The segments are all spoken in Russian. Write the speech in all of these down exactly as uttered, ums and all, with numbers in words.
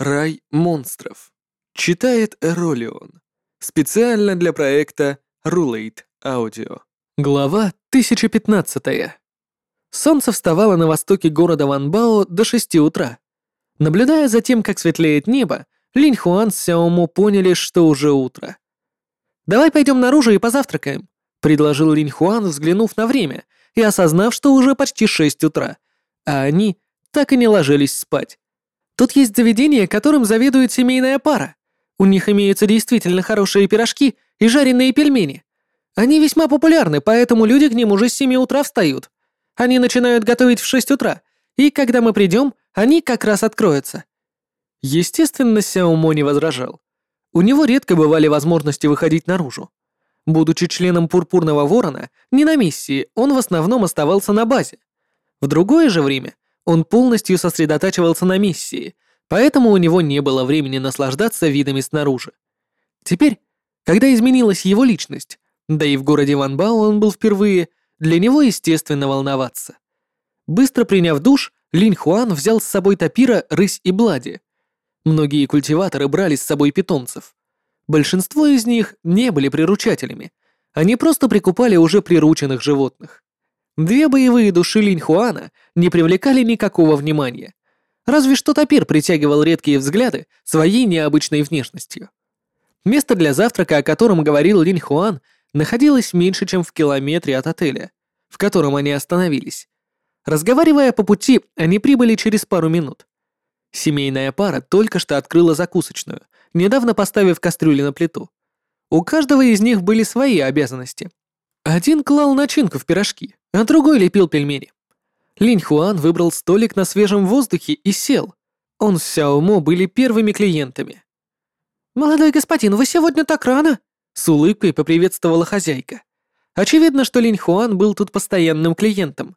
Рай монстров. Читает Эролион. Специально для проекта Rulate Audio. Глава тысяча пятнадцатая. Солнце вставало на востоке города Ванбао до шести утра. Наблюдая за тем, как светлеет небо, Линь Хуан с Сяо Мо поняли, что уже утро. «Давай пойдем наружу и позавтракаем», — предложил Линь Хуан, взглянув на время и осознав, что уже почти шесть утра, а они так и не ложились спать. Тут есть заведение, которым заведует семейная пара. У них имеются действительно хорошие пирожки и жареные пельмени. Они весьма популярны, поэтому люди к ним уже с семи утра встают. Они начинают готовить в шесть утра, и когда мы придем, они как раз откроются». Естественно, Сяо Мо не возражал. У него редко бывали возможности выходить наружу. Будучи членом Пурпурного Ворона, не на миссии, он в основном оставался на базе. В другое же время он полностью сосредотачивался на миссии, поэтому у него не было времени наслаждаться видами снаружи. Теперь, когда изменилась его личность, да и в городе Ванбао он был впервые, для него естественно волноваться. Быстро приняв душ, Линь Хуан взял с собой Тапира, Рысь и Блади. Многие культиваторы брали с собой питомцев. Большинство из них не были приручателями, они просто прикупали уже прирученных животных. Две боевые души Линь Хуана не привлекали никакого внимания. Разве что Тапир притягивал редкие взгляды своей необычной внешностью. Место для завтрака, о котором говорил Линь Хуан, находилось меньше, чем в километре от отеля, в котором они остановились. Разговаривая по пути, они прибыли через пару минут. Семейная пара только что открыла закусочную, недавно поставив кастрюли на плиту. У каждого из них были свои обязанности. Один клал начинку в пирожки, а другой лепил пельмени. Линь Хуан выбрал столик на свежем воздухе и сел. Он с Сяо Мо были первыми клиентами. «Молодой господин, вы сегодня так рано?» С улыбкой поприветствовала хозяйка. Очевидно, что Линь Хуан был тут постоянным клиентом.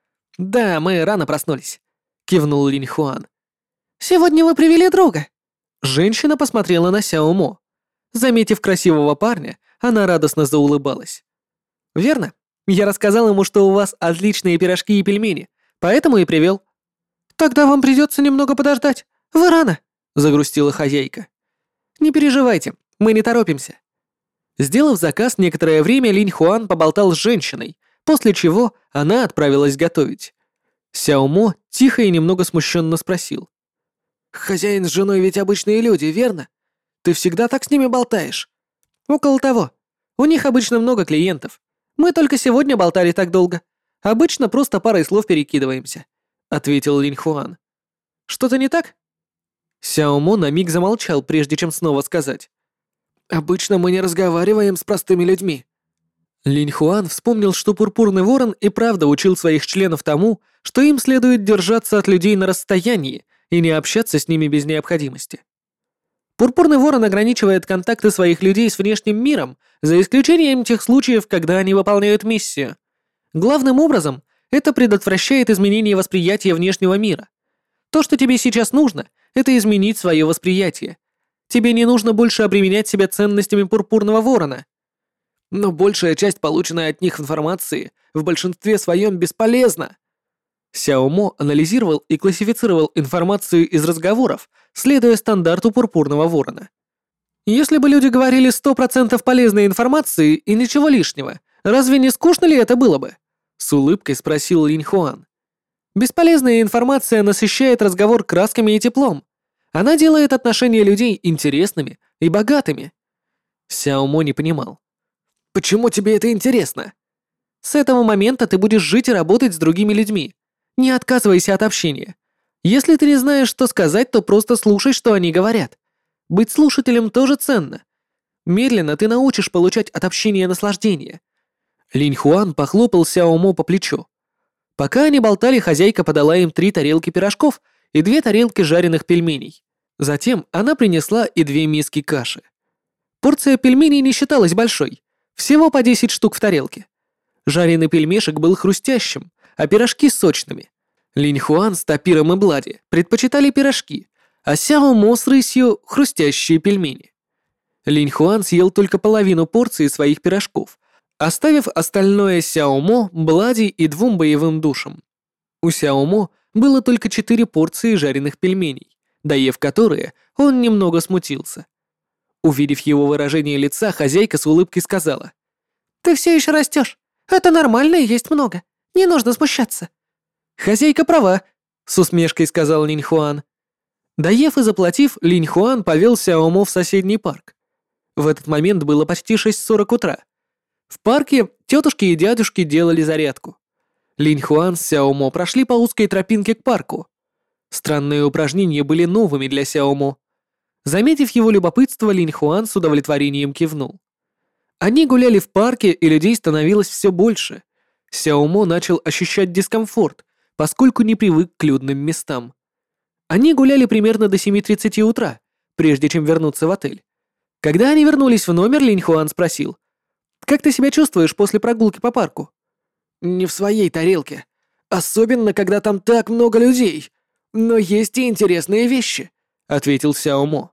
«Да, мы рано проснулись», — кивнул Линь Хуан. «Сегодня вы привели друга?» Женщина посмотрела на Сяо Мо. Заметив красивого парня, она радостно заулыбалась. «Верно. Я рассказал ему, что у вас отличные пирожки и пельмени, поэтому и привел». «Тогда вам придется немного подождать. Вы рано», — загрустила хозяйка. «Не переживайте, мы не торопимся». Сделав заказ, некоторое время Линь Хуан поболтал с женщиной, после чего она отправилась готовить. Сяо Мо тихо и немного смущенно спросил. «Хозяин с женой ведь обычные люди, верно? Ты всегда так с ними болтаешь?» «Около того. У них обычно много клиентов. Мы только сегодня болтали так долго. Обычно просто парой слов перекидываемся», — ответил Линь Хуан. «Что-то не так?» Сяо Мо на миг замолчал, прежде чем снова сказать. «Обычно мы не разговариваем с простыми людьми». Линь Хуан вспомнил, что Пурпурный Ворон и правда учил своих членов тому, что им следует держаться от людей на расстоянии и не общаться с ними без необходимости. Пурпурный Ворон ограничивает контакты своих людей с внешним миром, за исключением тех случаев, когда они выполняют миссию. Главным образом, это предотвращает изменение восприятия внешнего мира. То, что тебе сейчас нужно, это изменить свое восприятие. Тебе не нужно больше обременять себя ценностями Пурпурного Ворона. Но большая часть полученной от них информации в большинстве своем бесполезна. Сяо Мо анализировал и классифицировал информацию из разговоров, следуя стандарту Пурпурного Ворона. Если бы люди говорили сто процентов полезной информации и ничего лишнего, разве не скучно ли это было бы? С улыбкой спросил Линь Хуан. Бесполезная информация насыщает разговор красками и теплом. Она делает отношения людей интересными и богатыми. Сяо Мо не понимал. «Почему тебе это интересно?» «С этого момента ты будешь жить и работать с другими людьми. Не отказывайся от общения. Если ты не знаешь, что сказать, то просто слушай, что они говорят. Быть слушателем тоже ценно. Медленно ты научишь получать от общения наслаждение». Линь Хуан похлопал Сяо Мо по плечу. Пока они болтали, хозяйка подала им три тарелки пирожков и две тарелки жареных пельменей. Затем она принесла и две миски каши. Порция пельменей не считалась большой, всего по десять штук в тарелке. Жареный пельмешек был хрустящим, а пирожки сочными. Линь Хуан с Тапиром и Блади предпочитали пирожки, а Сяо Мо с Рысью — хрустящие пельмени. Линь Хуан съел только половину порции своих пирожков, оставив остальное Сяо Мо, Блади и двум боевым душам. У Сяо Мо было только четыре порции жареных пельменей, Доев которые, он немного смутился. Увидев его выражение лица, хозяйка с улыбкой сказала: «Ты все еще растешь. Это нормально и есть много. Не нужно смущаться». «Хозяйка права», — с усмешкой сказал Линь Хуан. Доев и заплатив, Линь Хуан повел Сяомо в соседний парк. В этот момент было почти шесть сорок утра. В парке тетушки и дядюшки делали зарядку. Линь Хуан с Сяомо прошли по узкой тропинке к парку. Странные упражнения были новыми для Сяомо. Заметив его любопытство, Линь Хуан с удовлетворением кивнул. Они гуляли в парке, и людей становилось все больше. Сяомо начал ощущать дискомфорт, поскольку не привык к людным местам. Они гуляли примерно до семи тридцати утра, прежде чем вернуться в отель. Когда они вернулись в номер, Линь Хуан спросил: «Как ты себя чувствуешь после прогулки по парку?» «Не в своей тарелке. Особенно, когда там так много людей. Но есть и интересные вещи», — ответил Сяомо.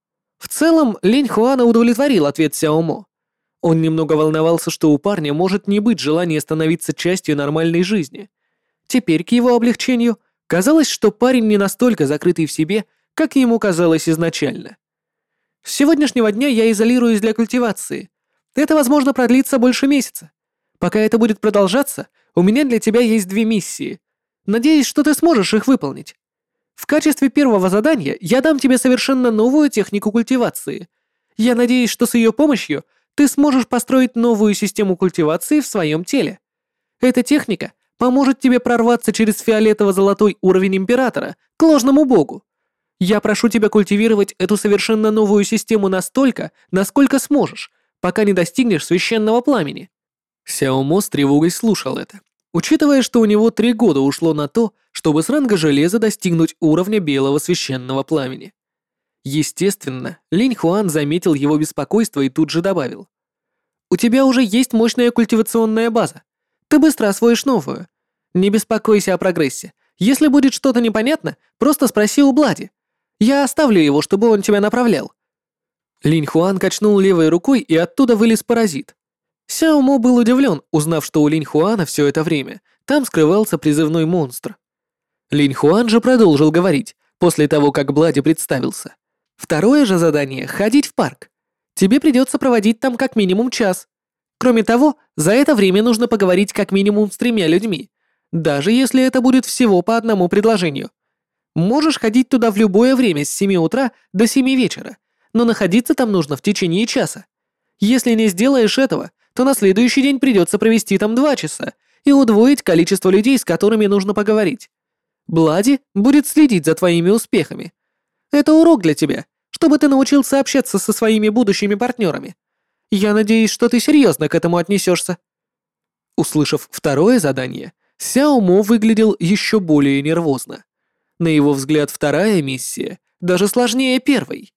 В целом, Линь Хуана удовлетворил ответ Сяомо. Он немного волновался, что у парня может не быть желания становиться частью нормальной жизни. Теперь, к его облегчению, казалось, что парень не настолько закрытый в себе, как ему казалось изначально. «С сегодняшнего дня я изолируюсь для культивации. Это, возможно, продлится больше месяца. Пока это будет продолжаться, у меня для тебя есть две миссии. Надеюсь, что ты сможешь их выполнить. В качестве первого задания я дам тебе совершенно новую технику культивации. Я надеюсь, что с ее помощью ты сможешь построить новую систему культивации в своем теле. Эта техника поможет тебе прорваться через фиолетово-золотой уровень Императора к ложному богу. Я прошу тебя культивировать эту совершенно новую систему настолько, насколько сможешь, пока не достигнешь священного пламени». Сяомо с тревогой слушал это, учитывая, что у него три года ушло на то, чтобы с ранга железа достигнуть уровня белого священного пламени. Естественно, Линь Хуан заметил его беспокойство и тут же добавил: «У тебя уже есть мощная культивационная база. Ты быстро освоишь новую. Не беспокойся о прогрессе. Если будет что-то непонятно, просто спроси у Блади. Я оставлю его, чтобы он тебя направлял». Линь Хуан качнул левой рукой, и оттуда вылез паразит. Сяомо был удивлен, узнав, что у Линь Хуана все это время там скрывался призывной монстр. Линь Хуан же продолжил говорить, после того, как Блади представился. «Второе же задание — ходить в парк. Тебе придется проводить там как минимум час. Кроме того, за это время нужно поговорить как минимум с тремя людьми, даже если это будет всего по одному предложению. Можешь ходить туда в любое время с семи утра до семи вечера, но находиться там нужно в течение часа. Если не сделаешь этого, то на следующий день придется провести там два часа и удвоить количество людей, с которыми нужно поговорить. Блади будет следить за твоими успехами. Это урок для тебя, чтобы ты научился общаться со своими будущими партнерами. Я надеюсь, что ты серьезно к этому отнесешься». Услышав второе задание, Сяомо выглядел еще более нервозно. На его взгляд, вторая миссия даже сложнее первой.